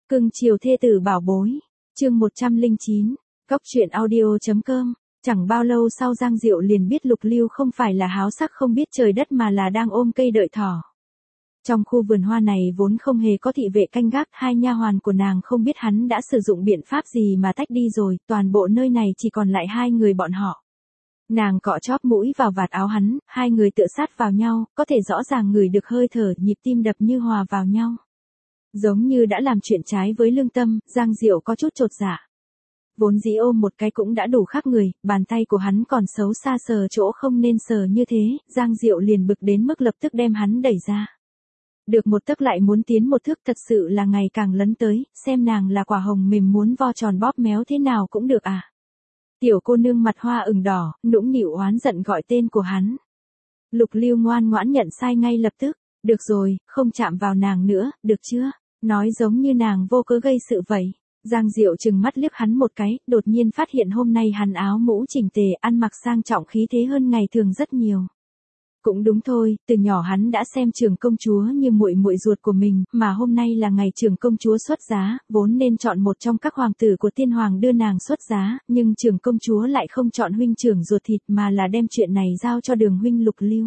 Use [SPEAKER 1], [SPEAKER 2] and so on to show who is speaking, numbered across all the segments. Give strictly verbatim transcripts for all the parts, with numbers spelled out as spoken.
[SPEAKER 1] Cưng chiều thê tử bảo bối. Chương một trăm lẻ chín. Cóc truyện audio.com. Chẳng bao lâu sau Giang Diệu liền biết Lục Lưu không phải là háo sắc không biết trời đất mà là đang ôm cây đợi thỏ. Trong khu vườn hoa này vốn không hề có thị vệ canh gác, hai nha hoàn của nàng không biết hắn đã sử dụng biện pháp gì mà tách đi rồi, toàn bộ nơi này chỉ còn lại hai người bọn họ. Nàng cọ chóp mũi vào vạt áo hắn, hai người tựa sát vào nhau, có thể rõ ràng ngửi được hơi thở, nhịp tim đập như hòa vào nhau. Giống như đã làm chuyện trái với lương tâm, Giang Diệu có chút chột dạ. Vốn dĩ ôm một cái cũng đã đủ khác người, bàn tay của hắn còn xấu xa sờ chỗ không nên sờ như thế, Giang Diệu liền bực đến mức lập tức đem hắn đẩy ra. Được một tấc lại muốn tiến một thước, thật sự là ngày càng lấn tới, xem nàng là quả hồng mềm muốn vo tròn bóp méo thế nào cũng được à. Tiểu cô nương mặt hoa ửng đỏ, nũng nịu oán giận gọi tên của hắn. Lục Lưu ngoan ngoãn nhận sai ngay lập tức, được rồi, không chạm vào nàng nữa, được chưa? Nói giống như nàng vô cớ gây sự vậy. Giang Diệu trừng mắt liếc hắn một cái, đột nhiên phát hiện hôm nay hắn áo mũ chỉnh tề, ăn mặc sang trọng khí thế hơn ngày thường rất nhiều. Cũng đúng thôi, từ nhỏ hắn đã xem Trưởng công chúa như muội muội ruột của mình, mà hôm nay là ngày Trưởng công chúa xuất giá, vốn nên chọn một trong các hoàng tử của tiên hoàng đưa nàng xuất giá, nhưng Trưởng công chúa lại không chọn huynh trưởng ruột thịt mà là đem chuyện này giao cho Đường huynh Lục Lưu.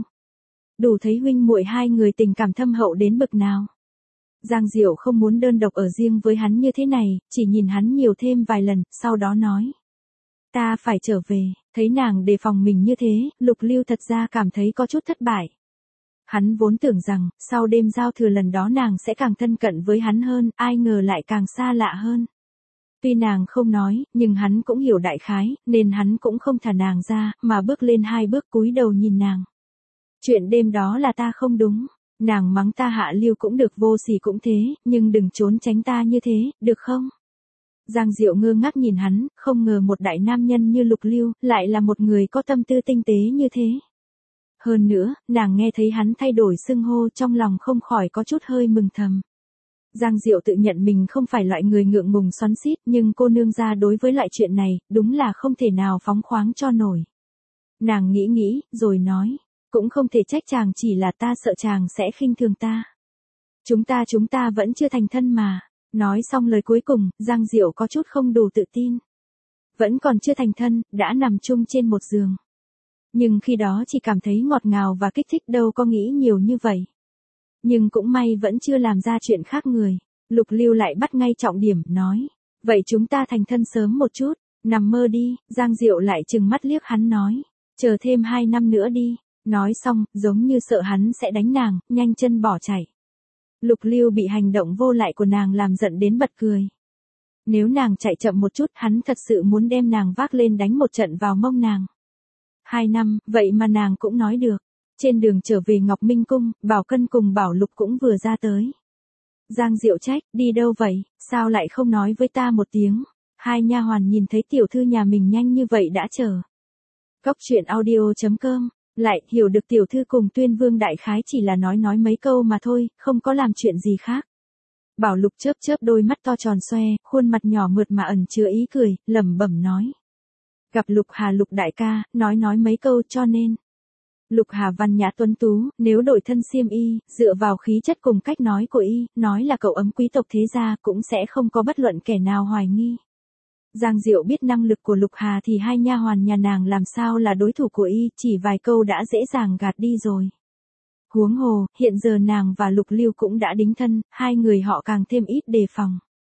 [SPEAKER 1] Đủ thấy huynh muội hai người tình cảm thâm hậu đến bậc nào. Giang Diệu không muốn đơn độc ở riêng với hắn như thế này, chỉ nhìn hắn nhiều thêm vài lần, sau đó nói. Ta phải trở về, thấy nàng đề phòng mình như thế, Lục Lưu thật ra cảm thấy có chút thất bại. Hắn vốn tưởng rằng, sau đêm giao thừa lần đó nàng sẽ càng thân cận với hắn hơn, ai ngờ lại càng xa lạ hơn. Tuy nàng không nói, nhưng hắn cũng hiểu đại khái, nên hắn cũng không thả nàng ra, mà bước lên hai bước cúi đầu nhìn nàng. Chuyện đêm đó là ta không đúng. Nàng mắng ta hạ lưu cũng được, vô sỉ cũng thế, nhưng đừng trốn tránh ta như thế, được không? Giang Diệu ngơ ngác nhìn hắn, không ngờ một đại nam nhân như Lục Lưu, lại là một người có tâm tư tinh tế như thế. Hơn nữa, nàng nghe thấy hắn thay đổi xưng hô, trong lòng không khỏi có chút hơi mừng thầm. Giang Diệu tự nhận mình không phải loại người ngượng ngùng xoắn xít, nhưng cô nương gia đối với loại chuyện này, đúng là không thể nào phóng khoáng cho nổi. Nàng nghĩ nghĩ, rồi nói. Cũng không thể trách chàng, chỉ là ta sợ chàng sẽ khinh thường ta. Chúng ta chúng ta vẫn chưa thành thân mà. Nói xong lời cuối cùng, Giang Diệu có chút không đủ tự tin. Vẫn còn chưa thành thân, đã nằm chung trên một giường. Nhưng khi đó chỉ cảm thấy ngọt ngào và kích thích, đâu có nghĩ nhiều như vậy. Nhưng cũng may vẫn chưa làm ra chuyện khác người. Lục Lưu lại bắt ngay trọng điểm, nói. Vậy chúng ta thành thân sớm một chút, nằm mơ đi. Giang Diệu lại trừng mắt liếc hắn nói. Chờ thêm hai năm nữa đi. Nói xong, giống như sợ hắn sẽ đánh nàng, nhanh chân bỏ chạy. Lục Lưu bị hành động vô lại của nàng làm giận đến bật cười. Nếu nàng chạy chậm một chút, hắn thật sự muốn đem nàng vác lên đánh một trận vào mông nàng. Hai năm, vậy mà nàng cũng nói được. Trên đường trở về Ngọc Minh Cung, Bảo Cân cùng Bảo Lục cũng vừa ra tới. Giang Diệu trách, đi đâu vậy, sao lại không nói với ta một tiếng. Hai nha hoàn nhìn thấy tiểu thư nhà mình nhanh như vậy đã chờ. Cóc truyện audio.com. Lại hiểu được tiểu thư cùng Tuyên Vương đại khái chỉ là nói nói mấy câu mà thôi, không có làm chuyện gì khác. Bảo Lục chớp chớp đôi mắt to tròn xoe, khuôn mặt nhỏ mượt mà ẩn chứa ý cười, lẩm bẩm nói. Gặp Lục Hà Lục đại ca, nói nói mấy câu cho nên. Lục Hà văn nhã tuấn tú, nếu đổi thân xiêm y, dựa vào khí chất cùng cách nói của y, nói là cậu ấm quý tộc thế gia cũng sẽ không có bất luận kẻ nào hoài nghi. Giang Diệu biết năng lực của Lục Hà thì hai nha hoàn nhà nàng làm sao là đối thủ của y, chỉ vài câu đã dễ dàng gạt đi rồi. Huống hồ, hiện giờ nàng và Lục Lưu cũng đã đính thân, hai người họ càng thêm ít đề phòng.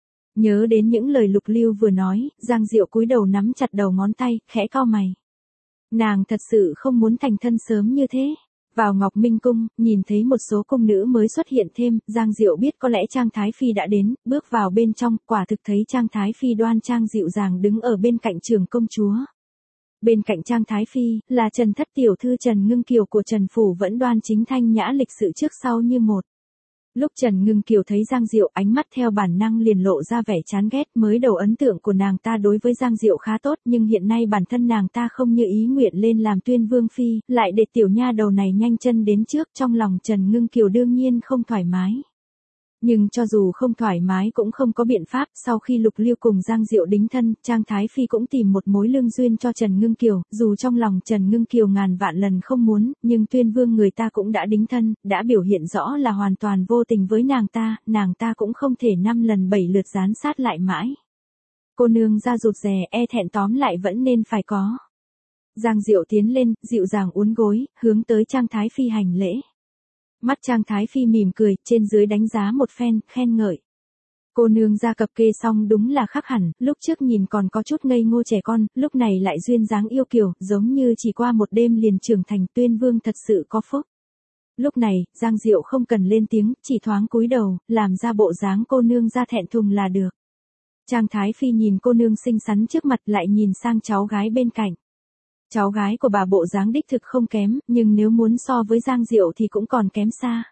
[SPEAKER 1] Nhớ đến những lời Lục Lưu vừa nói, Giang Diệu cúi đầu nắm chặt đầu ngón tay, khẽ cau mày. Nàng thật sự không muốn thành thân sớm như thế. Vào Ngọc Minh Cung, nhìn thấy một số cung nữ mới xuất hiện thêm, Giang Diệu biết có lẽ Trang Thái Phi đã đến, bước vào bên trong, quả thực thấy Trang Thái Phi đoan trang dịu dàng đứng ở bên cạnh Trưởng công chúa. Bên cạnh Trang Thái Phi, là Trần Thất tiểu thư Trần Ngưng Kiều của Trần Phủ vẫn đoan chính thanh nhã lịch sự trước sau như một. Lúc Trần Ngưng Kiều thấy Giang Diệu, ánh mắt theo bản năng liền lộ ra vẻ chán ghét, mới đầu ấn tượng của nàng ta đối với Giang Diệu khá tốt, nhưng hiện nay bản thân nàng ta không như ý nguyện lên làm Tuyên Vương phi, lại để tiểu nha đầu này nhanh chân đến trước, trong lòng Trần Ngưng Kiều đương nhiên không thoải mái. Nhưng cho dù không thoải mái cũng không có biện pháp, sau khi Lục Lưu cùng Giang Diệu đính thân, Trang Thái Phi cũng tìm một mối lương duyên cho Trần Ngưng Kiều, dù trong lòng Trần Ngưng Kiều ngàn vạn lần không muốn, nhưng Tuyên Vương người ta cũng đã đính thân, đã biểu hiện rõ là hoàn toàn vô tình với nàng ta, nàng ta cũng không thể năm lần bảy lượt gián sát lại mãi. Cô nương ra rụt rè, e thẹn tóm lại vẫn nên phải có. Giang Diệu tiến lên, dịu dàng uốn gối, hướng tới Trang Thái Phi hành lễ. Mắt Trang Thái Phi mỉm cười, trên dưới đánh giá một phen, khen ngợi. Cô nương ra cập kê xong đúng là khác hẳn, lúc trước nhìn còn có chút ngây ngô trẻ con, lúc này lại duyên dáng yêu kiều, giống như chỉ qua một đêm liền trưởng thành. Tuyên Vương thật sự có phúc. Lúc này, Giang Diệu không cần lên tiếng, chỉ thoáng cúi đầu, làm ra bộ dáng cô nương ra thẹn thùng là được. Trang Thái Phi nhìn cô nương xinh xắn trước mặt lại nhìn sang cháu gái bên cạnh. Cháu gái của bà bộ dáng đích thực không kém, nhưng nếu muốn so với Giang Diệu thì cũng còn kém xa.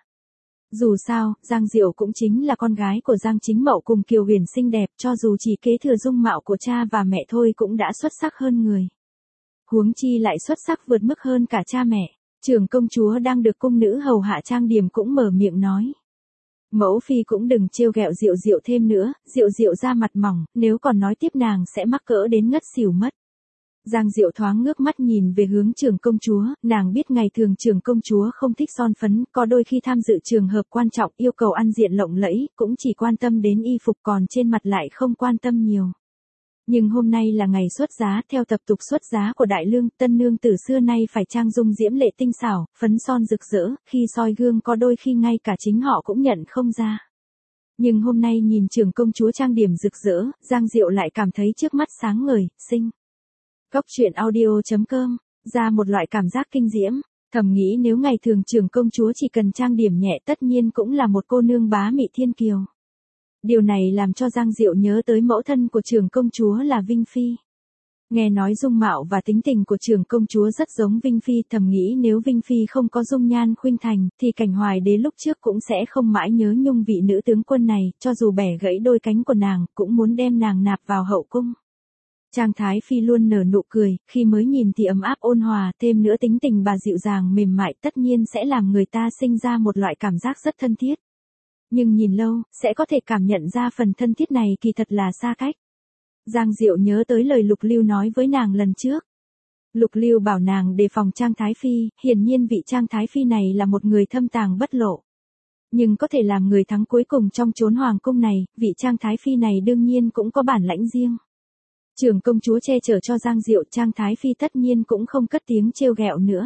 [SPEAKER 1] Dù sao, Giang Diệu cũng chính là con gái của Giang Chính Mậu cùng Kiều Huyền xinh đẹp, cho dù chỉ kế thừa dung mạo của cha và mẹ thôi cũng đã xuất sắc hơn người. Huống chi lại xuất sắc vượt mức hơn cả cha mẹ. Trưởng công chúa đang được cung nữ hầu hạ trang điểm cũng mở miệng nói. Mẫu phi cũng đừng trêu ghẹo Diệu Diệu thêm nữa, Diệu Diệu ra mặt mỏng, nếu còn nói tiếp nàng sẽ mắc cỡ đến ngất xỉu mất. Giang Diệu thoáng ngước mắt nhìn về hướng trưởng công chúa, nàng biết ngày thường trưởng công chúa không thích son phấn, có đôi khi tham dự trường hợp quan trọng yêu cầu ăn diện lộng lẫy, cũng chỉ quan tâm đến y phục còn trên mặt lại không quan tâm nhiều. Nhưng hôm nay là ngày xuất giá, theo tập tục xuất giá của Đại Lương, tân nương từ xưa nay phải trang dung diễm lệ tinh xảo, phấn son rực rỡ, khi soi gương có đôi khi ngay cả chính họ cũng nhận không ra. Nhưng hôm nay nhìn trưởng công chúa trang điểm rực rỡ, Giang Diệu lại cảm thấy trước mắt sáng ngời, xinh. Góc truyện audio chấm com, ra một loại cảm giác kinh diễm, thầm nghĩ nếu ngày thường trưởng công chúa chỉ cần trang điểm nhẹ tất nhiên cũng là một cô nương bá mị thiên kiều. Điều này làm cho Giang Diệu nhớ tới mẫu thân của trưởng công chúa là Vinh Phi. Nghe nói dung mạo và tính tình của trưởng công chúa rất giống Vinh Phi, thầm nghĩ nếu Vinh Phi không có dung nhan khuynh thành, thì Cảnh Hoài Đế lúc trước cũng sẽ không mãi nhớ nhung vị nữ tướng quân này, cho dù bẻ gãy đôi cánh của nàng, cũng muốn đem nàng nạp vào hậu cung. Trang Thái Phi luôn nở nụ cười, khi mới nhìn thì ấm áp ôn hòa, thêm nữa tính tình bà dịu dàng mềm mại tất nhiên sẽ làm người ta sinh ra một loại cảm giác rất thân thiết. Nhưng nhìn lâu, sẽ có thể cảm nhận ra phần thân thiết này kỳ thật là xa cách. Giang Diệu nhớ tới lời Lục Lưu nói với nàng lần trước. Lục Lưu bảo nàng đề phòng Trang Thái Phi, hiển nhiên vị Trang Thái Phi này là một người thâm tàng bất lộ. Nhưng có thể làm người thắng cuối cùng trong chốn hoàng cung này, vị Trang Thái Phi này đương nhiên cũng có bản lãnh riêng. Trưởng công chúa che chở cho Giang Diệu, Trang Thái Phi tất nhiên cũng không cất tiếng trêu ghẹo nữa.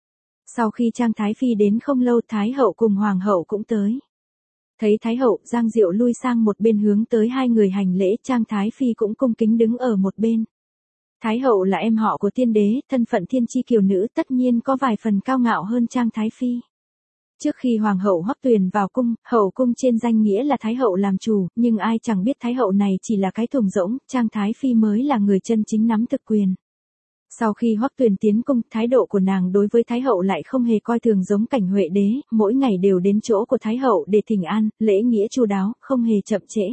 [SPEAKER 1] Sau khi Trang Thái Phi đến không lâu, Thái hậu cùng Hoàng hậu cũng tới. Thấy Thái hậu, Giang Diệu lui sang một bên hướng tới hai người hành lễ, Trang Thái Phi cũng cung kính đứng ở một bên. Thái hậu là em họ của tiên đế, thân phận thiên chi kiều nữ tất nhiên có vài phần cao ngạo hơn Trang Thái Phi. Trước khi Hoàng hậu Hoắc Tuyền vào cung, hậu cung trên danh nghĩa là Thái hậu làm chủ, nhưng ai chẳng biết Thái hậu này chỉ là cái thùng rỗng, Trang Thái Phi mới là người chân chính nắm thực quyền. Sau khi Hoắc Tuyền tiến cung, thái độ của nàng đối với Thái hậu lại không hề coi thường giống Cảnh Huệ đế, mỗi ngày đều đến chỗ của Thái hậu để thỉnh an, lễ nghĩa chu đáo, không hề chậm trễ.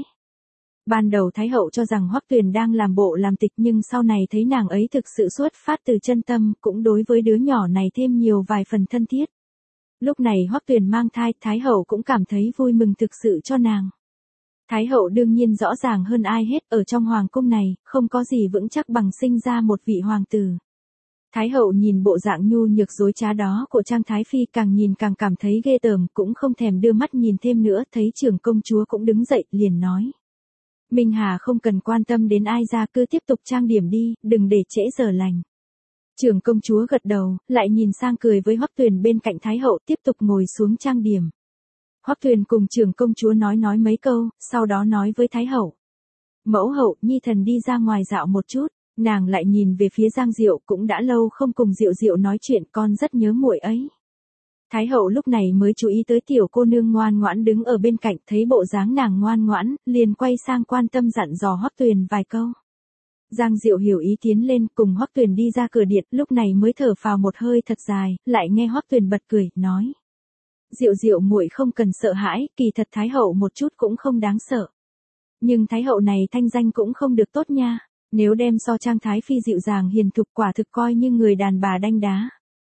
[SPEAKER 1] Ban đầu Thái hậu cho rằng Hoắc Tuyền đang làm bộ làm tịch, nhưng sau này thấy nàng ấy thực sự xuất phát từ chân tâm, cũng đối với đứa nhỏ này thêm nhiều vài phần thân thiết. Lúc này Hoắc Tuyền mang thai, Thái hậu cũng cảm thấy vui mừng thực sự cho nàng. Thái hậu đương nhiên rõ ràng hơn ai hết, ở trong hoàng cung này, không có gì vững chắc bằng sinh ra một vị hoàng tử. Thái hậu nhìn bộ dạng nhu nhược dối trá đó của Trang Thái Phi, càng nhìn càng cảm thấy ghê tởm, cũng không thèm đưa mắt nhìn thêm nữa, thấy trưởng công chúa cũng đứng dậy, liền nói. Minh Hà không cần quan tâm đến ai ra, cứ tiếp tục trang điểm đi, đừng để trễ giờ lành. Trưởng công chúa gật đầu, lại nhìn sang cười với Hoắc Tuyền bên cạnh Thái hậu, tiếp tục ngồi xuống trang điểm. Hoắc Tuyền cùng trưởng công chúa nói nói mấy câu, sau đó nói với Thái hậu. Mẫu hậu, nhi thần đi ra ngoài dạo một chút, nàng lại nhìn về phía Giang Diệu, cũng đã lâu không cùng Diệu Diệu nói chuyện, con rất nhớ muội ấy. Thái hậu lúc này mới chú ý tới tiểu cô nương ngoan ngoãn đứng ở bên cạnh, thấy bộ dáng nàng ngoan ngoãn, liền quay sang quan tâm dặn dò Hoắc Tuyền vài câu. Giang Diệu hiểu ý tiến lên, cùng Hoắc Tuyền đi ra cửa điện, lúc này mới thở phào một hơi thật dài, lại nghe Hoắc Tuyền bật cười, nói. Diệu Diệu muội không cần sợ hãi, kỳ thật Thái hậu một chút cũng không đáng sợ. Nhưng Thái hậu này thanh danh cũng không được tốt nha, nếu đem so Trang Thái Phi dịu dàng hiền thục quả thực coi như người đàn bà đanh đá.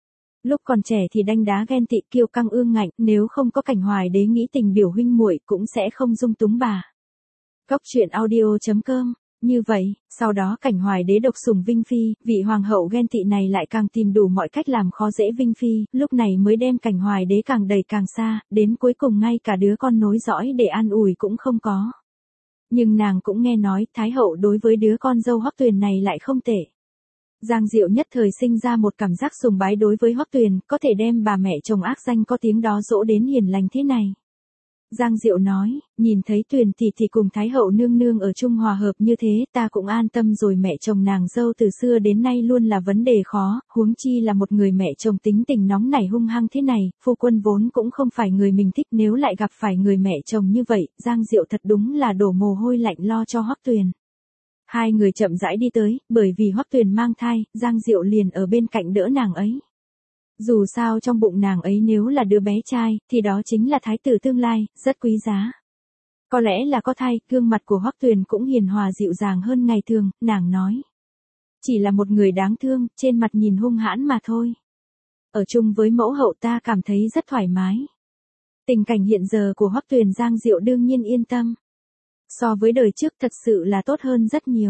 [SPEAKER 1] Lúc còn trẻ thì đanh đá ghen tị kiêu căng ương ngạnh, nếu không có Cảnh Hoài Đế nghĩ tình biểu huynh muội cũng sẽ không dung túng bà. Cốc truyện audio chấm com. Như vậy, sau đó Cảnh Hoài Đế độc sủng Vinh Phi, vị hoàng hậu ghen tị này lại càng tìm đủ mọi cách làm khó dễ Vinh Phi, lúc này mới đem Cảnh Hoài Đế càng đẩy càng xa, đến cuối cùng ngay cả đứa con nối dõi để an ủi cũng không có. Nhưng nàng cũng nghe nói Thái hậu đối với đứa con dâu Hoắc Tuyền này lại không tệ. Giang Diệu nhất thời sinh ra một cảm giác sùng bái đối với Hoắc Tuyền, có thể đem bà mẹ chồng ác danh có tiếng đó dỗ đến hiền lành thế này. Giang Diệu nói, nhìn thấy Tuyền tỷ tỷ cùng Thái hậu nương nương ở chung hòa hợp như thế, ta cũng an tâm rồi. Mẹ chồng nàng dâu từ xưa đến nay luôn là vấn đề khó, huống chi là một người mẹ chồng tính tình nóng nảy hung hăng thế này, phu quân vốn cũng không phải người mình thích, nếu lại gặp phải người mẹ chồng như vậy, Giang Diệu thật đúng là đổ mồ hôi lạnh lo cho Hoắc Tuyền. Hai người chậm rãi đi tới, bởi vì Hoắc Tuyền mang thai, Giang Diệu liền ở bên cạnh đỡ nàng ấy. Dù sao trong bụng nàng ấy nếu là đứa bé trai, thì đó chính là thái tử tương lai, rất quý giá. Có lẽ là có thai, gương mặt của Hoắc Tuyền cũng hiền hòa dịu dàng hơn ngày thường, nàng nói. Chỉ là một người đáng thương, trên mặt nhìn hung hãn mà thôi. Ở chung với mẫu hậu ta cảm thấy rất thoải mái. Tình cảnh hiện giờ của Hoắc Tuyền Giang Diệu đương nhiên yên tâm. So với đời trước thật sự là tốt hơn rất nhiều.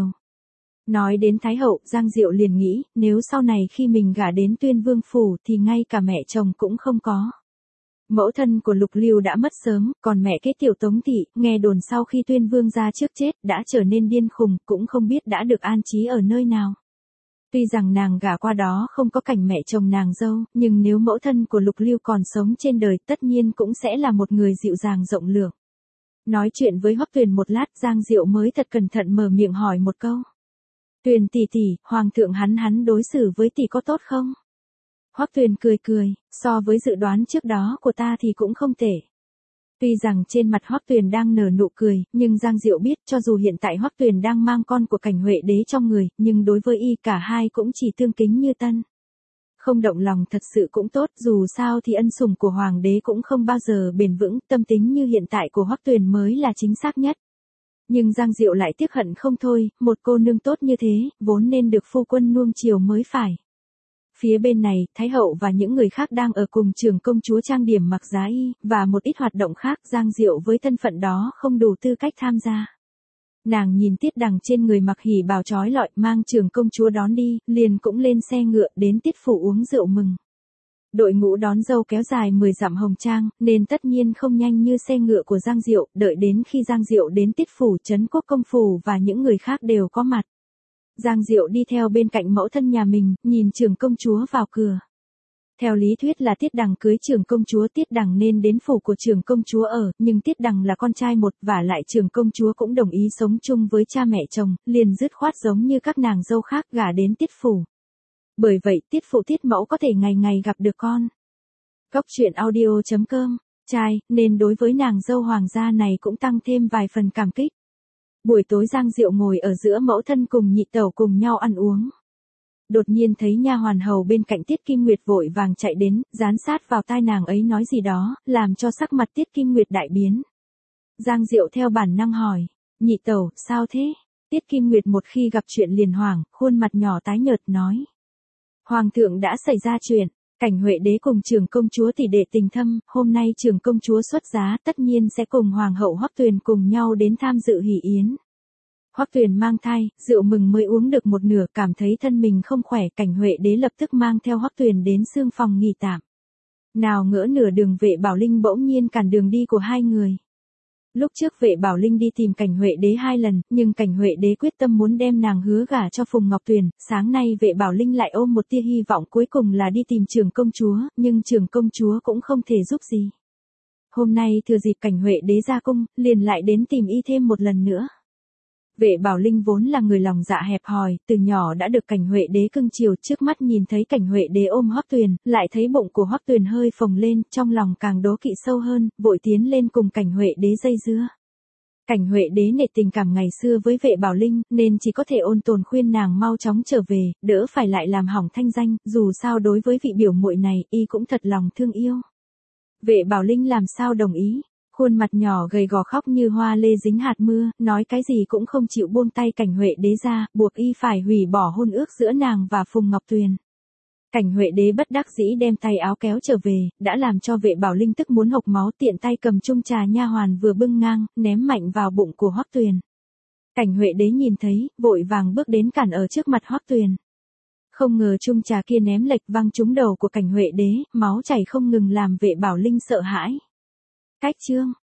[SPEAKER 1] Nói đến Thái hậu, Giang Diệu liền nghĩ, nếu sau này khi mình gả đến Tuyên Vương phủ thì ngay cả mẹ chồng cũng không có. Mẫu thân của Lục Lưu đã mất sớm, còn mẹ kế tiểu Tống thị, nghe đồn sau khi Tuyên Vương ra trước chết, đã trở nên điên khùng, cũng không biết đã được an trí ở nơi nào. Tuy rằng nàng gả qua đó không có cảnh mẹ chồng nàng dâu, nhưng nếu mẫu thân của Lục Lưu còn sống trên đời, tất nhiên cũng sẽ là một người dịu dàng rộng lượng. Nói chuyện với Hoắc Tuyền một lát, Giang Diệu mới thật cẩn thận mở miệng hỏi một câu. Tuyền tỷ tỷ, hoàng thượng hắn hắn đối xử với tỷ có tốt không? Hoắc Tuyền cười cười, so với dự đoán trước đó của ta thì cũng không tệ. Tuy rằng trên mặt Hoắc Tuyền đang nở nụ cười, nhưng Giang Diệu biết cho dù hiện tại Hoắc Tuyền đang mang con của Cảnh Huệ Đế trong người, nhưng đối với y cả hai cũng chỉ tương kính như tân. Không động lòng thật sự cũng tốt, dù sao thì ân sủng của hoàng đế cũng không bao giờ bền vững, tâm tính như hiện tại của Hoắc Tuyền mới là chính xác nhất. Nhưng Giang Diệu lại tiếc hận không thôi, một cô nương tốt như thế, vốn nên được phu quân nuông chiều mới phải. Phía bên này, Thái hậu và những người khác đang ở cùng trường công chúa trang điểm mặc giá y, và một ít hoạt động khác, Giang Diệu với thân phận đó không đủ tư cách tham gia. Nàng nhìn Tiết Đằng trên người mặc hỉ bào trói lọi, mang trường công chúa đón đi, liền cũng lên xe ngựa đến Tiết phủ uống rượu mừng. Đội ngũ đón dâu kéo dài mười dặm hồng trang, nên tất nhiên không nhanh như xe ngựa của Giang Diệu, đợi đến khi Giang Diệu đến Tiết phủ Trấn Quốc công phủ và những người khác đều có mặt. Giang Diệu đi theo bên cạnh mẫu thân nhà mình, nhìn trưởng công chúa vào cửa. Theo lý thuyết là Tiết Đằng cưới trưởng công chúa, Tiết Đằng nên đến phủ của trưởng công chúa ở, nhưng Tiết Đằng là con trai một, và lại trưởng công chúa cũng đồng ý sống chung với cha mẹ chồng, liền dứt khoát giống như các nàng dâu khác gả đến Tiết phủ. Bởi vậy Tiết phụ Tiết mẫu có thể ngày ngày gặp được con. Cốc truyện audio chấm com, trai, nên đối với nàng dâu hoàng gia này cũng tăng thêm vài phần cảm kích. Buổi tối Giang Diệu ngồi ở giữa mẫu thân cùng nhị tẩu cùng nhau ăn uống. Đột nhiên thấy nha hoàn hầu bên cạnh Tiết Kim Nguyệt vội vàng chạy đến, dán sát vào tai nàng ấy nói gì đó, làm cho sắc mặt Tiết Kim Nguyệt đại biến. Giang Diệu theo bản năng hỏi, nhị tẩu, sao thế? Tiết Kim Nguyệt một khi gặp chuyện liền hoảng, khuôn mặt nhỏ tái nhợt nói. Hoàng thượng đã xảy ra chuyện, Cảnh Huệ Đế cùng trưởng công chúa tỷ đệ tình thâm, hôm nay trưởng công chúa xuất giá tất nhiên sẽ cùng hoàng hậu Hoắc Tuyền cùng nhau đến tham dự hỷ yến. Hoắc Tuyền mang thai, rượu mừng mới uống được một nửa, cảm thấy thân mình không khỏe, Cảnh Huệ Đế lập tức mang theo Hoắc Tuyền đến xương phòng nghỉ tạm. Nào ngỡ nửa đường Vệ Bảo Linh bỗng nhiên cản đường đi của hai người. Lúc trước Vệ Bảo Linh đi tìm Cảnh Huệ Đế hai lần, nhưng Cảnh Huệ Đế quyết tâm muốn đem nàng hứa gả cho Phùng Ngọc Tuyền, sáng nay Vệ Bảo Linh lại ôm một tia hy vọng cuối cùng là đi tìm trưởng công chúa, nhưng trưởng công chúa cũng không thể giúp gì. Hôm nay thừa dịp Cảnh Huệ Đế ra cung, liền lại đến tìm y thêm một lần nữa. Vệ Bảo Linh vốn là người lòng dạ hẹp hòi, từ nhỏ đã được Cảnh Huệ Đế cưng chiều, trước mắt nhìn thấy Cảnh Huệ Đế ôm Hoắc Tuyền, lại thấy bụng của Hoắc Tuyền hơi phồng lên, trong lòng càng đố kỵ sâu hơn, vội tiến lên cùng Cảnh Huệ Đế dây dưa. Cảnh Huệ Đế nể tình cảm ngày xưa với Vệ Bảo Linh, nên chỉ có thể ôn tồn khuyên nàng mau chóng trở về, đỡ phải lại làm hỏng thanh danh, dù sao đối với vị biểu muội này, y cũng thật lòng thương yêu. Vệ Bảo Linh làm sao đồng ý? Khuôn mặt nhỏ gầy gò khóc như hoa lê dính hạt mưa, nói cái gì cũng không chịu buông tay Cảnh Huệ Đế ra, buộc y phải hủy bỏ hôn ước giữa nàng và Phùng Ngọc Tuyền. Cảnh Huệ đế bất đắc dĩ đem tay áo kéo trở về, đã làm cho Vệ Bảo Linh tức muốn hộc máu, tiện tay cầm chung trà nha hoàn vừa bưng ngang, ném mạnh vào bụng của Hoắc Tuyền. Cảnh Huệ đế nhìn thấy, vội vàng bước đến cản ở trước mặt Hoắc Tuyền. Không ngờ chung trà kia ném lệch văng trúng đầu của Cảnh Huệ đế, máu chảy không ngừng làm Vệ Bảo Linh sợ hãi. Cách chương